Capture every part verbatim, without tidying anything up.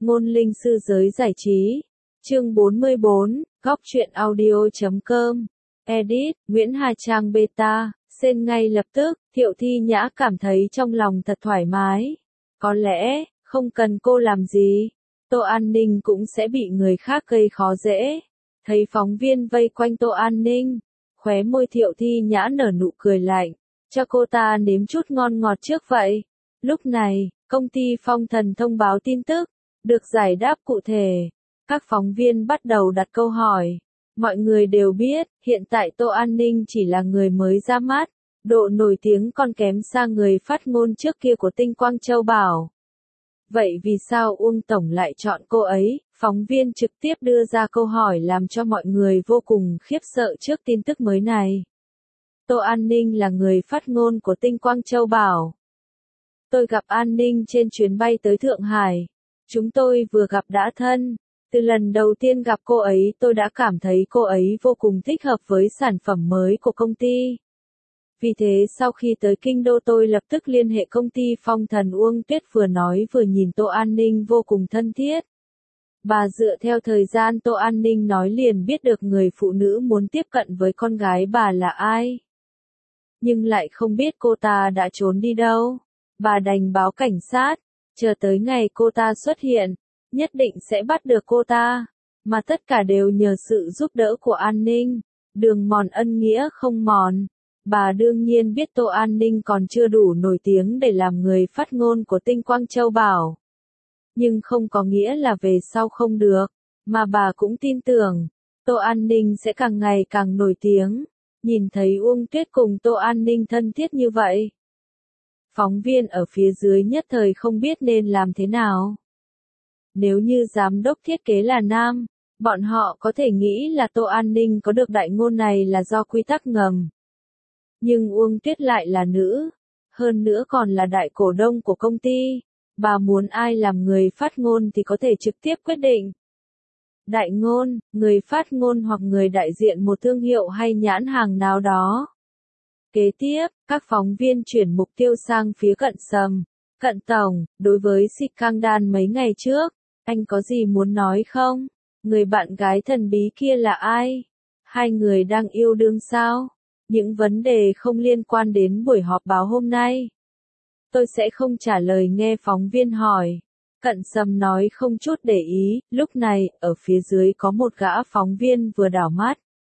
Ngôn linh sư giới giải trí. Chương bốn mươi bốn, góc truyện audio chấm com. Edit, Nguyễn Hà Trang beta, xem ngay lập tức, Thiệu Thi Nhã cảm thấy trong lòng thật thoải mái. Có lẽ, không cần cô làm gì, Tô An Ninh cũng sẽ bị người khác gây khó dễ. Thấy phóng viên vây quanh Tô An Ninh, khóe môi Thiệu Thi Nhã nở nụ cười lạnh, cho cô ta nếm chút ngon ngọt trước vậy. Lúc này, công ty Phong Thần thông báo tin tức, được giải đáp cụ thể. Các phóng viên bắt đầu đặt câu hỏi. Mọi người đều biết, hiện tại Tô An Ninh chỉ là người mới ra mắt, độ nổi tiếng còn kém xa người phát ngôn trước kia của Tinh Quang Châu Bảo. Vậy vì sao Uông Tổng lại chọn cô ấy? Phóng viên trực tiếp đưa ra câu hỏi làm cho mọi người vô cùng khiếp sợ trước tin tức mới này. Tô An Ninh là người phát ngôn của Tinh Quang Châu Bảo. Tôi gặp An Ninh trên chuyến bay tới Thượng Hải. Chúng tôi vừa gặp đã thân. Từ lần đầu tiên gặp cô ấy tôi đã cảm thấy cô ấy vô cùng thích hợp với sản phẩm mới của công ty. Vì thế sau khi tới Kinh Đô tôi lập tức liên hệ công ty Phong Thần. Uông Tuyết vừa nói vừa nhìn Tô An Ninh vô cùng thân thiết. Bà dựa theo thời gian Tô An Ninh nói liền biết được người phụ nữ muốn tiếp cận với con gái bà là ai. Nhưng lại không biết cô ta đã trốn đi đâu. Bà đành báo cảnh sát, chờ tới ngày cô ta xuất hiện, nhất định sẽ bắt được cô ta. Mà tất cả đều nhờ sự giúp đỡ của An Ninh. Đường mòn ân nghĩa không mòn. Bà đương nhiên biết Tô An Ninh còn chưa đủ nổi tiếng để làm người phát ngôn của Tinh Quang Châu Bảo. Nhưng không có nghĩa là về sau không được, mà bà cũng tin tưởng, Tô An Ninh sẽ càng ngày càng nổi tiếng. Nhìn thấy Uông Tuyết cùng Tô An Ninh thân thiết như vậy. Phóng viên ở phía dưới nhất thời không biết nên làm thế nào. Nếu như giám đốc thiết kế là nam, bọn họ có thể nghĩ là Tô An Ninh có được đại ngôn này là do quy tắc ngầm. Nhưng Uông Tuyết lại là nữ, hơn nữa còn là đại cổ đông của công ty. Bà muốn ai làm người phát ngôn thì có thể trực tiếp quyết định. Đại ngôn, người phát ngôn hoặc người đại diện một thương hiệu hay nhãn hàng nào đó. Kế tiếp, các phóng viên chuyển mục tiêu sang phía Cận Sâm. Cận Tổng, đối với scandal mấy ngày trước, anh có gì muốn nói không? Người bạn gái thần bí kia là ai? Hai người đang yêu đương sao? Những vấn đề không liên quan đến buổi họp báo hôm nay. Tôi sẽ không trả lời nghe phóng viên hỏi. Cận Sâm nói không chút để ý, lúc này, ở phía dưới có một gã phóng viên vừa đảo mắt.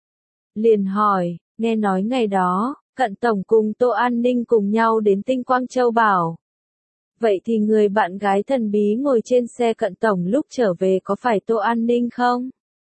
Liền hỏi, nghe nói ngày đó, Cận Tổng cùng Tô An Ninh cùng nhau đến Tinh Quang Châu Bảo. Vậy thì người bạn gái thần bí ngồi trên xe Cận Tổng lúc trở về có phải Tô An Ninh không?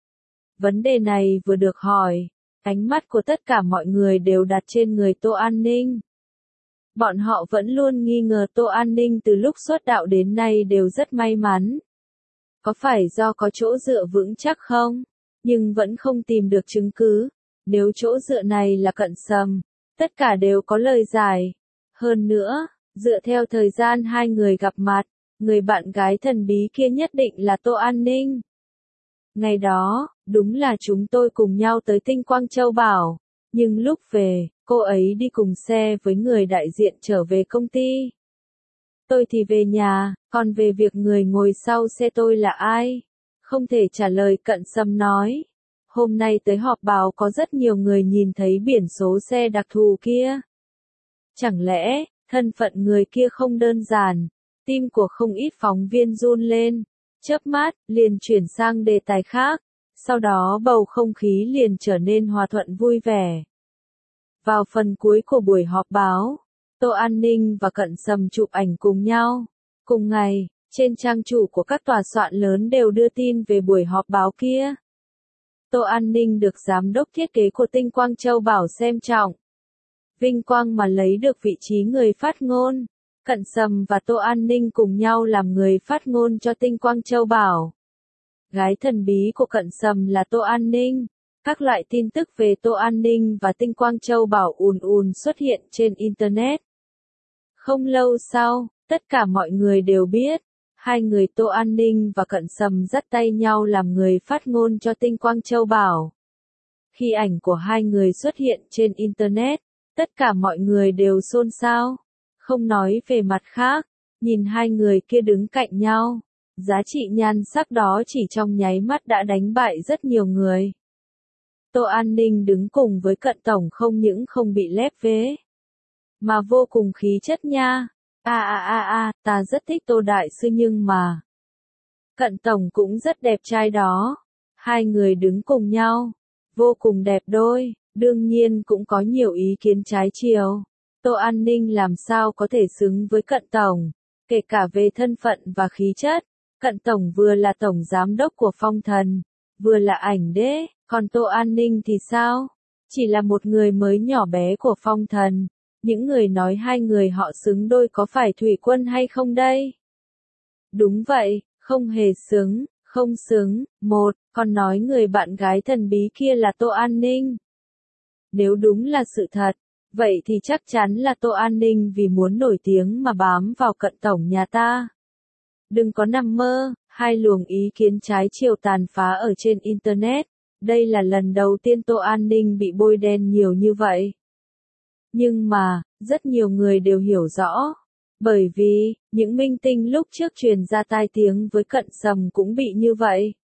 Vấn đề này vừa được hỏi, ánh mắt của tất cả mọi người đều đặt trên người Tô An Ninh. Bọn họ vẫn luôn nghi ngờ Tô An Ninh từ lúc xuất đạo đến nay đều rất may mắn. Có phải do có chỗ dựa vững chắc không? Nhưng vẫn không tìm được chứng cứ. Nếu chỗ dựa này là Cận Sâm, tất cả đều có lời giải. Hơn nữa, dựa theo thời gian hai người gặp mặt, người bạn gái thần bí kia nhất định là Tô An Ninh. Ngày đó, đúng là chúng tôi cùng nhau tới Tinh Quang Châu Bảo. Nhưng lúc về, cô ấy đi cùng xe với người đại diện trở về công ty. Tôi thì về nhà, còn về việc người ngồi sau xe tôi là ai? Không thể trả lời. Cận Sâm nói. Hôm nay tới họp báo có rất nhiều người nhìn thấy biển số xe đặc thù kia. Chẳng lẽ, thân phận người kia không đơn giản? Tim của không ít phóng viên run lên. Chớp mắt, liền chuyển sang đề tài khác. Sau đó bầu không khí liền trở nên hòa thuận vui vẻ. Vào phần cuối của buổi họp báo, Tô An Ninh và Cận Sâm chụp ảnh cùng nhau. Cùng ngày, trên trang chủ của các tòa soạn lớn đều đưa tin về buổi họp báo kia. Tô An Ninh được giám đốc thiết kế của Tinh Quang Châu Bảo xem trọng. Vinh quang mà lấy được vị trí người phát ngôn. Cận Sâm và Tô An Ninh cùng nhau làm người phát ngôn cho Tinh Quang Châu Bảo. Gái thần bí của Cận Sâm là Tô An Ninh. Các loại tin tức về Tô An Ninh và Tinh Quang Châu Bảo ùn ùn xuất hiện trên Internet. Không lâu sau, tất cả mọi người đều biết, hai người Tô An Ninh và Cận Sâm dắt tay nhau làm người phát ngôn cho Tinh Quang Châu Bảo. Khi ảnh của hai người xuất hiện trên Internet, tất cả mọi người đều xôn xao. Không nói về mặt khác, nhìn hai người kia đứng cạnh nhau, Giá trị nhan sắc đó chỉ trong nháy mắt đã đánh bại rất nhiều người. Tô An Ninh đứng cùng với Cận Tổng không những không bị lép vế, mà vô cùng khí chất nha. A a a a, ta rất thích Tô Đại Sư nhưng mà Cận Tổng cũng rất đẹp trai đó. Hai người đứng cùng nhau, vô cùng đẹp đôi, đương nhiên cũng có nhiều ý kiến trái chiều. Tô An Ninh làm sao có thể xứng với Cận Tổng, kể cả về thân phận và khí chất. Cận Tổng vừa là Tổng Giám đốc của Phong Thần, vừa là ảnh đế, còn Tô An Ninh thì sao? Chỉ là một người mới nhỏ bé của Phong Thần. Những người nói hai người họ xứng đôi có phải Thủy Quân hay không đây? Đúng vậy, không hề xứng, không xứng. Một, còn nói người bạn gái thần bí kia là Tô An Ninh. Nếu đúng là sự thật, vậy thì chắc chắn là Tô An Ninh vì muốn nổi tiếng mà bám vào Cận Tổng nhà ta. Đừng có nằm mơ, hai luồng ý kiến trái chiều tàn phá ở trên Internet. Đây là lần đầu tiên Tô An Ninh bị bôi đen nhiều như vậy. Nhưng mà, rất nhiều người đều hiểu rõ. Bởi vì, những minh tinh lúc trước truyền ra tai tiếng với Cận Sầm cũng bị như vậy.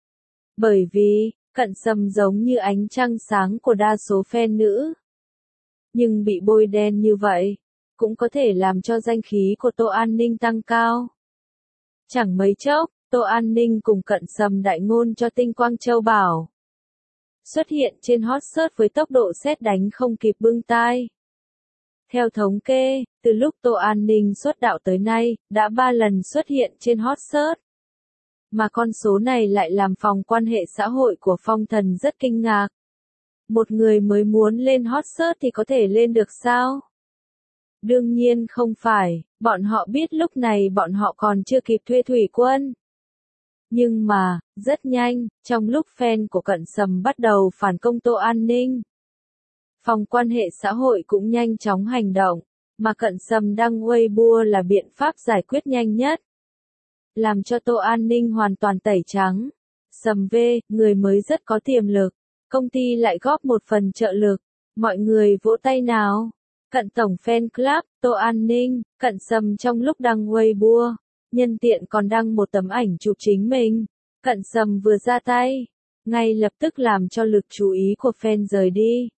Bởi vì, Cận Sầm giống như ánh trăng sáng của đa số fan nữ. Nhưng bị bôi đen như vậy, cũng có thể làm cho danh khí của Tô An Ninh tăng cao. Chẳng mấy chốc, Tô An Ninh cùng Cận Sầm đại ngôn cho Tinh Quang Châu Bảo. Xuất hiện trên hot search với tốc độ sét đánh không kịp bưng tai. Theo thống kê, từ lúc Tô An Ninh xuất đạo tới nay, đã ba lần xuất hiện trên hot search. Mà con số này lại làm phòng quan hệ xã hội của Phong Thần rất kinh ngạc. Một người mới muốn lên hot search thì có thể lên được sao? Đương nhiên không phải, bọn họ biết lúc này bọn họ còn chưa kịp thuê Thủy Quân. Nhưng mà, rất nhanh, trong lúc fan của Cận Sầm bắt đầu phản công Tô An Ninh, phòng quan hệ xã hội cũng nhanh chóng hành động, mà Cận Sầm đăng Weibo là biện pháp giải quyết nhanh nhất. Làm cho Tô An Ninh hoàn toàn tẩy trắng. Sầm V, người mới rất có tiềm lực. Công ty lại góp một phần trợ lực. Mọi người vỗ tay nào. Cận Tổng Fan Club, Tô An Ninh, Cận Sầm trong lúc đăng Weibo, nhân tiện còn đăng một tấm ảnh chụp chính mình. Cận Sầm vừa ra tay, ngay lập tức làm cho lực chú ý của fan rời đi.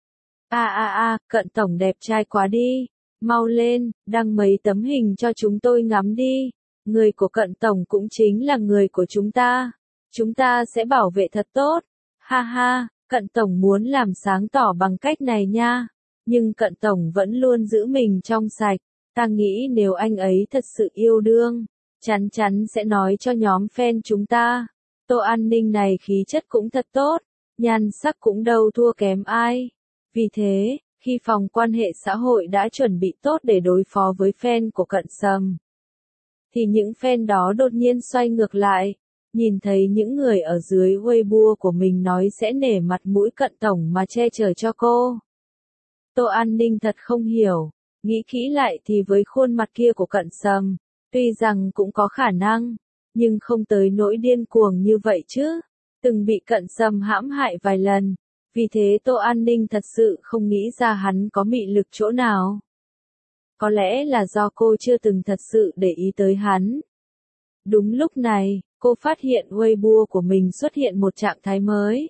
A a a, Cận Tổng đẹp trai quá đi. Mau lên, đăng mấy tấm hình cho chúng tôi ngắm đi. Người của Cận Tổng cũng chính là người của chúng ta. Chúng ta sẽ bảo vệ thật tốt. Ha ha, Cận Tổng muốn làm sáng tỏ bằng cách này nha. Nhưng Cận Tổng vẫn luôn giữ mình trong sạch. Ta nghĩ nếu anh ấy thật sự yêu đương, chắn chắn sẽ nói cho nhóm fan chúng ta. Tô An Ninh này khí chất cũng thật tốt, nhan sắc cũng đâu thua kém ai. Vì thế, khi phòng quan hệ xã hội đã chuẩn bị tốt để đối phó với fan của Cận Sầm, thì những fan đó đột nhiên xoay ngược lại, nhìn thấy những người ở dưới Weibo của mình nói sẽ nể mặt mũi Cận Tổng mà che chở cho cô. Tô An Ninh thật không hiểu, nghĩ kỹ lại thì với khuôn mặt kia của Cận Sầm, tuy rằng cũng có khả năng, nhưng không tới nỗi điên cuồng như vậy chứ. Từng bị Cận Sầm hãm hại vài lần, vì thế Tô An Ninh thật sự không nghĩ ra hắn có mị lực chỗ nào. Có lẽ là do cô chưa từng thật sự để ý tới hắn. Đúng lúc này, cô phát hiện Weibo của mình xuất hiện một trạng thái mới.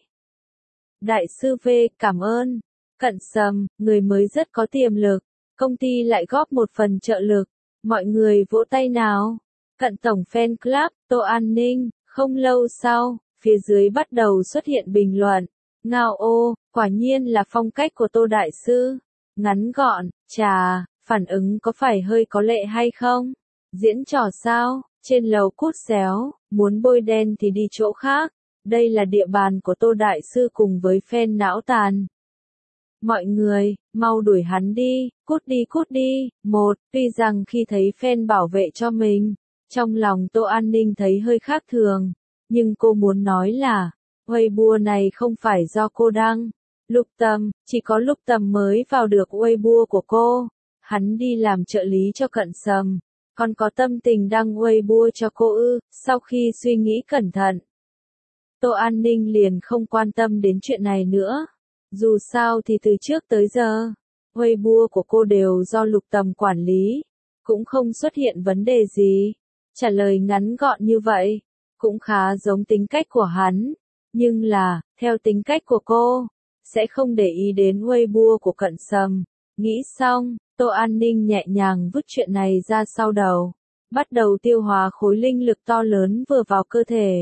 Đại sư V, cảm ơn. Cận Sầm, người mới rất có tiềm lực. Công ty lại góp một phần trợ lực. Mọi người vỗ tay nào. Cận Tổng Fan Club, Tô An Ninh. Không lâu sau, phía dưới bắt đầu xuất hiện bình luận. Ngao ô, quả nhiên là phong cách của Tô Đại Sư. Ngắn gọn, chà, phản ứng có phải hơi có lệ hay không? Diễn trò sao? Trên lầu cút xéo, muốn bôi đen thì đi chỗ khác. Đây là địa bàn của Tô Đại Sư cùng với fan não tàn. Mọi người, mau đuổi hắn đi, cút đi cút đi. Một, tuy rằng khi thấy fan bảo vệ cho mình, trong lòng Tô An Ninh thấy hơi khác thường. Nhưng cô muốn nói là, Weibo này không phải do cô đăng. Lục Tầm, chỉ có Lục Tầm mới vào được Weibo của cô. Hắn đi làm trợ lý cho Cận Sầm. Còn có tâm tình đăng Weibo cho cô ư. Sau khi suy nghĩ cẩn thận, Tô An Ninh liền không quan tâm đến chuyện này nữa. Dù sao thì từ trước tới giờ, Weibo của cô đều do Lục Tầm quản lý, cũng không xuất hiện vấn đề gì. Trả lời ngắn gọn như vậy, cũng khá giống tính cách của hắn. Nhưng là, theo tính cách của cô, sẽ không để ý đến Weibo của Cận Sâm. Nghĩ xong, Tô An Ninh nhẹ nhàng vứt chuyện này ra sau đầu. Bắt đầu tiêu hóa khối linh lực to lớn vừa vào cơ thể.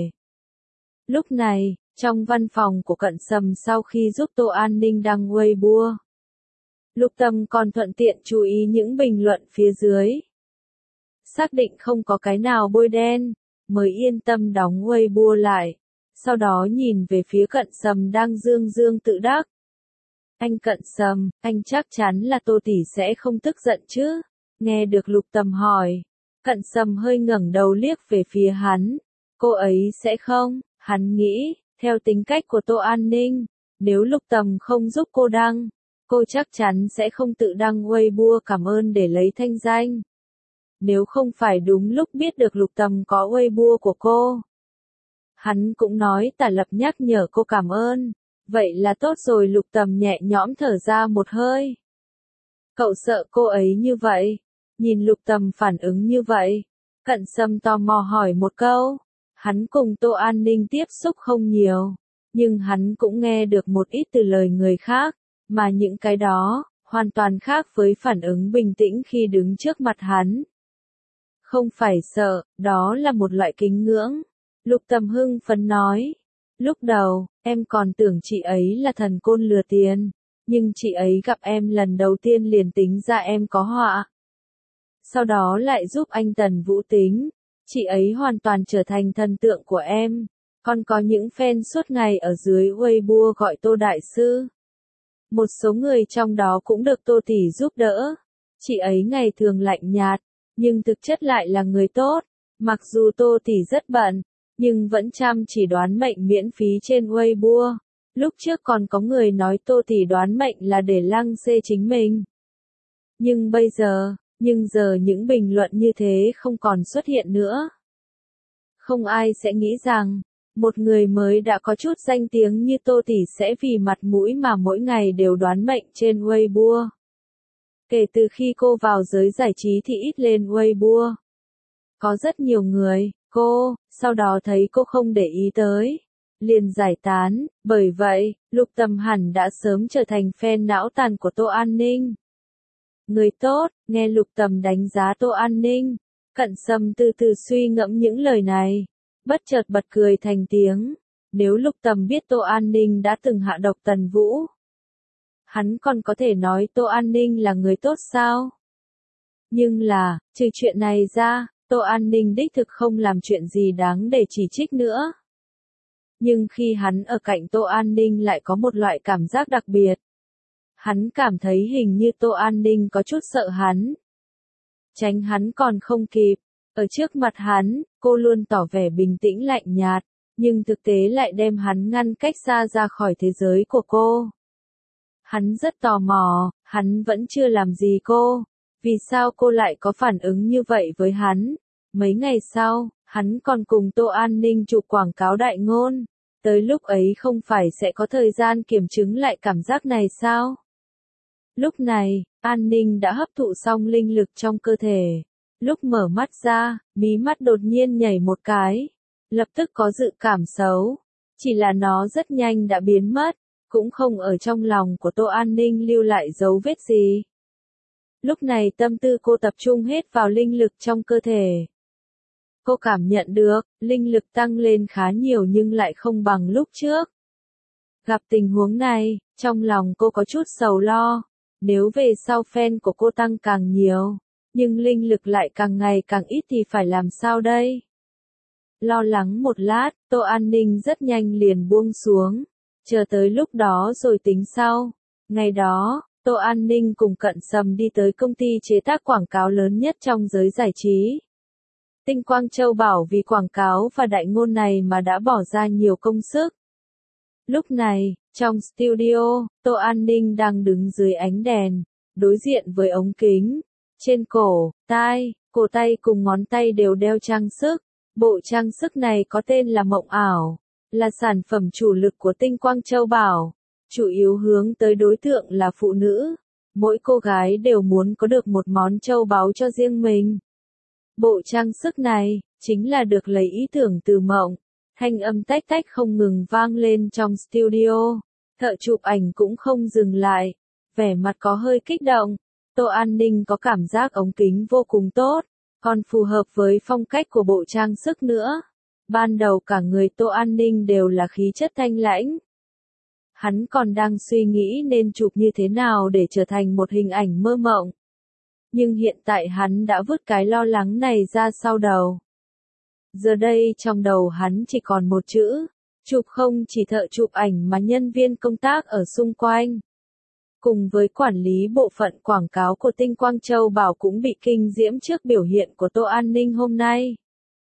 Lúc này, trong văn phòng của Cận Sâm sau khi giúp Tô An Ninh đăng Weibo, Lục Tâm còn thuận tiện chú ý những bình luận phía dưới. Xác định không có cái nào bôi đen, mới yên tâm đóng Weibo lại. Sau đó nhìn về phía Cận Sâm đang dương dương tự đắc. Anh Cận Sâm, anh chắc chắn là Tô tỷ sẽ không tức giận chứ? Nghe được Lục Tâm hỏi, Cận Sâm hơi ngẩng đầu liếc về phía hắn. Cô ấy sẽ không, hắn nghĩ, theo tính cách của Tô An Ninh, nếu Lục Tâm không giúp cô đăng, cô chắc chắn sẽ không tự đăng Weibo cảm ơn để lấy thanh danh. Nếu không phải đúng lúc biết được Lục Tâm có Weibo của cô, hắn cũng nói tả lập nhắc nhở cô cảm ơn. Vậy là tốt rồi. Lục Tâm nhẹ nhõm thở ra một hơi. Cậu sợ cô ấy như vậy? Nhìn Lục Tâm phản ứng như vậy, Cận Sâm tò mò hỏi một câu. Hắn cùng Tô An Ninh tiếp xúc không nhiều, nhưng hắn cũng nghe được một ít từ lời người khác, mà những cái đó, hoàn toàn khác với phản ứng bình tĩnh khi đứng trước mặt hắn. Không phải sợ, đó là một loại kính ngưỡng. Lục Tâm hưng phấn nói. Lúc đầu, em còn tưởng chị ấy là thần côn lừa tiền, nhưng chị ấy gặp em lần đầu tiên liền tính ra em có họa. Sau đó lại giúp anh Tần Vũ tính, chị ấy hoàn toàn trở thành thần tượng của em. Còn có những fan suốt ngày ở dưới Weibo gọi Tô Đại Sư. Một số người trong đó cũng được Tô tỷ giúp đỡ. Chị ấy ngày thường lạnh nhạt, nhưng thực chất lại là người tốt. Mặc dù Tô tỷ rất bận, nhưng vẫn chăm chỉ đoán mệnh miễn phí trên Weibo. Lúc trước còn có người nói Tô tỷ đoán mệnh là để lăng xê chính mình. Nhưng bây giờ, nhưng giờ những bình luận như thế không còn xuất hiện nữa. Không ai sẽ nghĩ rằng, một người mới đã có chút danh tiếng như Tô tỷ sẽ vì mặt mũi mà mỗi ngày đều đoán mệnh trên Weibo. Kể từ khi cô vào giới giải trí thì ít lên Weibo. Có rất nhiều người, cô, sau đó thấy cô không để ý tới, liền giải tán. Bởi vậy, Lục Tâm hẳn đã sớm trở thành fan não tàn của Tô An Ninh. Người tốt, nghe Lục Tâm đánh giá Tô An Ninh, Cận Sâm từ từ suy ngẫm những lời này, bất chợt bật cười thành tiếng. Nếu Lục Tâm biết Tô An Ninh đã từng hạ độc Tần Vũ, hắn còn có thể nói Tô An Ninh là người tốt sao? Nhưng là, trừ chuyện này ra, Tô An Ninh đích thực không làm chuyện gì đáng để chỉ trích nữa. Nhưng khi hắn ở cạnh Tô An Ninh lại có một loại cảm giác đặc biệt. Hắn cảm thấy hình như Tô An Ninh có chút sợ hắn. Tránh hắn còn không kịp. Ở trước mặt hắn, cô luôn tỏ vẻ bình tĩnh lạnh nhạt, nhưng thực tế lại đem hắn ngăn cách xa ra khỏi thế giới của cô. Hắn rất tò mò, hắn vẫn chưa làm gì cô. Vì sao cô lại có phản ứng như vậy với hắn? Mấy ngày sau, hắn còn cùng Tô An Ninh chụp quảng cáo đại ngôn. Tới lúc ấy không phải sẽ có thời gian kiểm chứng lại cảm giác này sao? Lúc này, An Ninh đã hấp thụ xong linh lực trong cơ thể. Lúc mở mắt ra, mí mắt đột nhiên nhảy một cái. Lập tức có dự cảm xấu. Chỉ là nó rất nhanh đã biến mất, cũng không ở trong lòng của Tô An Ninh lưu lại dấu vết gì. Lúc này tâm tư cô tập trung hết vào linh lực trong cơ thể. Cô cảm nhận được, linh lực tăng lên khá nhiều nhưng lại không bằng lúc trước. Gặp tình huống này, trong lòng cô có chút sầu lo. Nếu về sau fan của cô tăng càng nhiều, nhưng linh lực lại càng ngày càng ít thì phải làm sao đây? Lo lắng một lát, Tô An Ninh rất nhanh liền buông xuống. Chờ tới lúc đó rồi tính sau. Ngày đó, Tô An Ninh cùng Cận Sâm đi tới công ty chế tác quảng cáo lớn nhất trong giới giải trí. Tinh Quang Châu Bảo vì quảng cáo và đại ngôn này mà đã bỏ ra nhiều công sức. Lúc này, trong studio, Tô An Ninh đang đứng dưới ánh đèn, đối diện với ống kính. Trên cổ, tai, cổ tay cùng ngón tay đều đeo trang sức. Bộ trang sức này có tên là Mộng Ảo, là sản phẩm chủ lực của Tinh Quang Châu Bảo, chủ yếu hướng tới đối tượng là phụ nữ. Mỗi cô gái đều muốn có được một món châu báu cho riêng mình. Bộ trang sức này, chính là được lấy ý tưởng từ mộng. Thanh âm tách tách không ngừng vang lên trong studio. Thợ chụp ảnh cũng không dừng lại. Vẻ mặt có hơi kích động. Tô An Ninh có cảm giác ống kính vô cùng tốt. Còn phù hợp với phong cách của bộ trang sức nữa. Ban đầu cả người Tô An Ninh đều là khí chất thanh lãnh. Hắn còn đang suy nghĩ nên chụp như thế nào để trở thành một hình ảnh mơ mộng. Nhưng hiện tại hắn đã vứt cái lo lắng này ra sau đầu. Giờ đây trong đầu hắn chỉ còn một chữ, chụp. Không chỉ thợ chụp ảnh mà nhân viên công tác ở xung quanh. Cùng với quản lý bộ phận quảng cáo của Tinh Quang Châu Bảo cũng bị kinh diễm trước biểu hiện của Tô An Ninh hôm nay.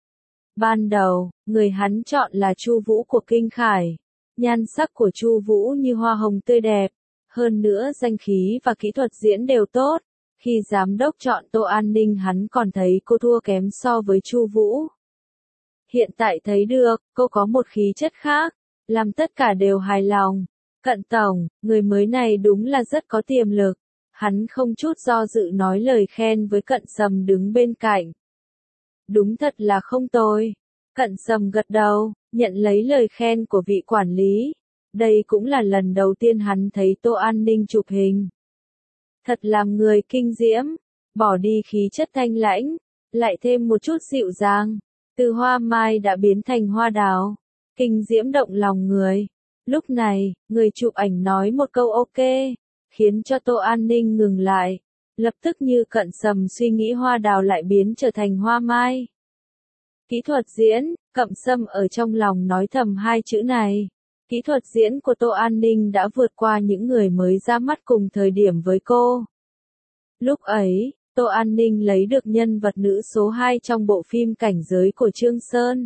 Ban đầu, người hắn chọn là Chu Vũ của Kinh Khải. Nhan sắc của Chu Vũ như hoa hồng tươi đẹp. Hơn nữa danh khí và kỹ thuật diễn đều tốt. Khi giám đốc chọn Tô An Ninh hắn còn thấy cô thua kém so với Chu Vũ. Hiện tại thấy được, cô có một khí chất khác, làm tất cả đều hài lòng. Cận tổng, người mới này đúng là rất có tiềm lực. Hắn không chút do dự nói lời khen với Cận Sâm đứng bên cạnh. Đúng thật là không tồi. Cận Sâm gật đầu, nhận lấy lời khen của vị quản lý. Đây cũng là lần đầu tiên hắn thấy Tô An Ninh chụp hình. Thật làm người kinh diễm, bỏ đi khí chất thanh lãnh, lại thêm một chút dịu dàng. Từ hoa mai đã biến thành hoa đào, kinh diễm động lòng người. Lúc này, người chụp ảnh nói một câu ok, khiến cho Tô An Ninh ngừng lại. Lập tức như Cận Sâm suy nghĩ hoa đào lại biến trở thành hoa mai. Kỹ thuật diễn, Cận Sâm ở trong lòng nói thầm hai chữ này. Kỹ thuật diễn của Tô An Ninh đã vượt qua những người mới ra mắt cùng thời điểm với cô. Lúc ấy, Tô An Ninh lấy được nhân vật nữ số hai trong bộ phim Cảnh Giới của Trương Sơn.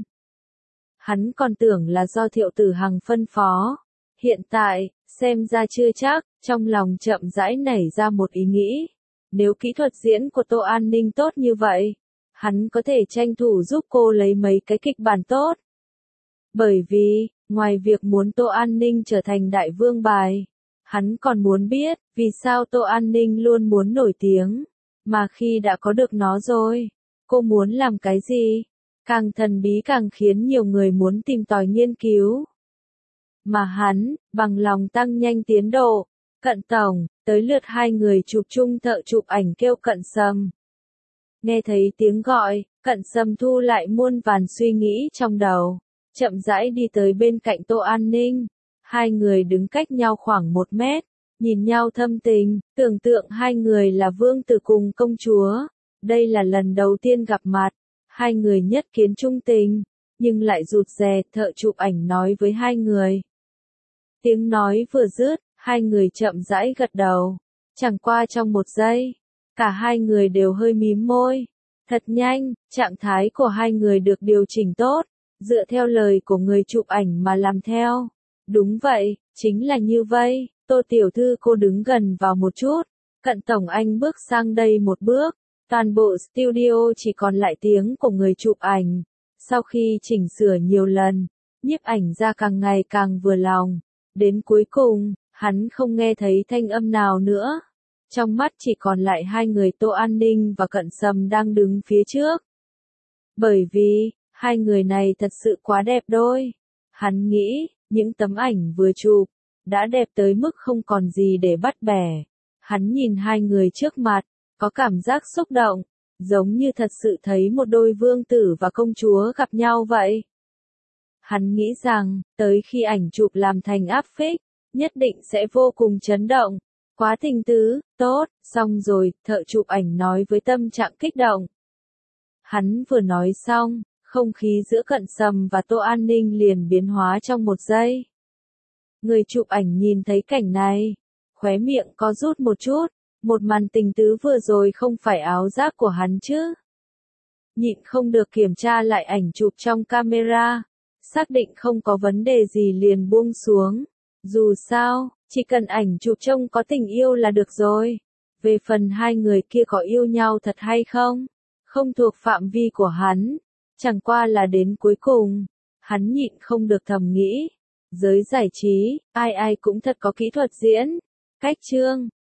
Hắn còn tưởng là do Thiệu Tử Hằng phân phó. Hiện tại, xem ra chưa chắc, trong lòng chậm rãi nảy ra một ý nghĩ. Nếu kỹ thuật diễn của Tô An Ninh tốt như vậy, hắn có thể tranh thủ giúp cô lấy mấy cái kịch bản tốt. Bởi vì, ngoài việc muốn Tô An Ninh trở thành đại vương bài, hắn còn muốn biết, vì sao Tô An Ninh luôn muốn nổi tiếng, mà khi đã có được nó rồi, cô muốn làm cái gì? Càng thần bí càng khiến nhiều người muốn tìm tòi nghiên cứu. Mà hắn, bằng lòng tăng nhanh tiến độ. Cận tổng, tới lượt hai người chụp chung thợ chụp ảnh kêu Cận Sâm. Nghe thấy tiếng gọi, Cận Sâm thu lại muôn vàn suy nghĩ trong đầu. Chậm rãi đi tới bên cạnh Tô An Ninh. Hai người đứng cách nhau khoảng một mét, nhìn nhau thâm tình, tưởng tượng hai người là vương tử cùng công chúa. Đây là lần đầu tiên gặp mặt, hai người nhất kiến trung tình, nhưng lại rụt rè. Thợ chụp ảnh nói với hai người. Tiếng nói vừa dứt, hai người chậm rãi gật đầu. Chẳng qua trong một giây, cả hai người đều hơi mím môi. Thật nhanh, trạng thái của hai người được điều chỉnh tốt, dựa theo lời của người chụp ảnh mà làm theo. Đúng vậy, chính là như vậy. Tô tiểu thư cô đứng gần vào một chút. Cận tổng anh bước sang đây một bước. Toàn bộ studio chỉ còn lại tiếng của người chụp ảnh. Sau khi chỉnh sửa nhiều lần, nhiếp ảnh ra càng ngày càng vừa lòng. Đến cuối cùng, hắn không nghe thấy thanh âm nào nữa. Trong mắt chỉ còn lại hai người Tô An Ninh và Cận Sâm đang đứng phía trước. Bởi vì, hai người này thật sự quá đẹp đôi. Hắn nghĩ, những tấm ảnh vừa chụp, đã đẹp tới mức không còn gì để bắt bẻ. Hắn nhìn hai người trước mặt, có cảm giác xúc động, giống như thật sự thấy một đôi vương tử và công chúa gặp nhau vậy. Hắn nghĩ rằng, tới khi ảnh chụp làm thành áp phích, nhất định sẽ vô cùng chấn động. Quá tình tứ, tốt, xong rồi, thợ chụp ảnh nói với tâm trạng kích động. Hắn vừa nói xong, không khí giữa Cận Sâm và Tô An Ninh liền biến hóa trong một giây. Người chụp ảnh nhìn thấy cảnh này, khóe miệng có rút một chút, một màn tình tứ vừa rồi không phải áo giáp của hắn chứ. Nhịn không được kiểm tra lại ảnh chụp trong camera, xác định không có vấn đề gì liền buông xuống. Dù sao, chỉ cần ảnh chụp trông có tình yêu là được rồi. Về phần hai người kia có yêu nhau thật hay không, không thuộc phạm vi của hắn. Chẳng qua là đến cuối cùng, hắn nhịn không được thầm nghĩ. Giới giải trí, ai ai cũng thật có kỹ thuật diễn. Cách chương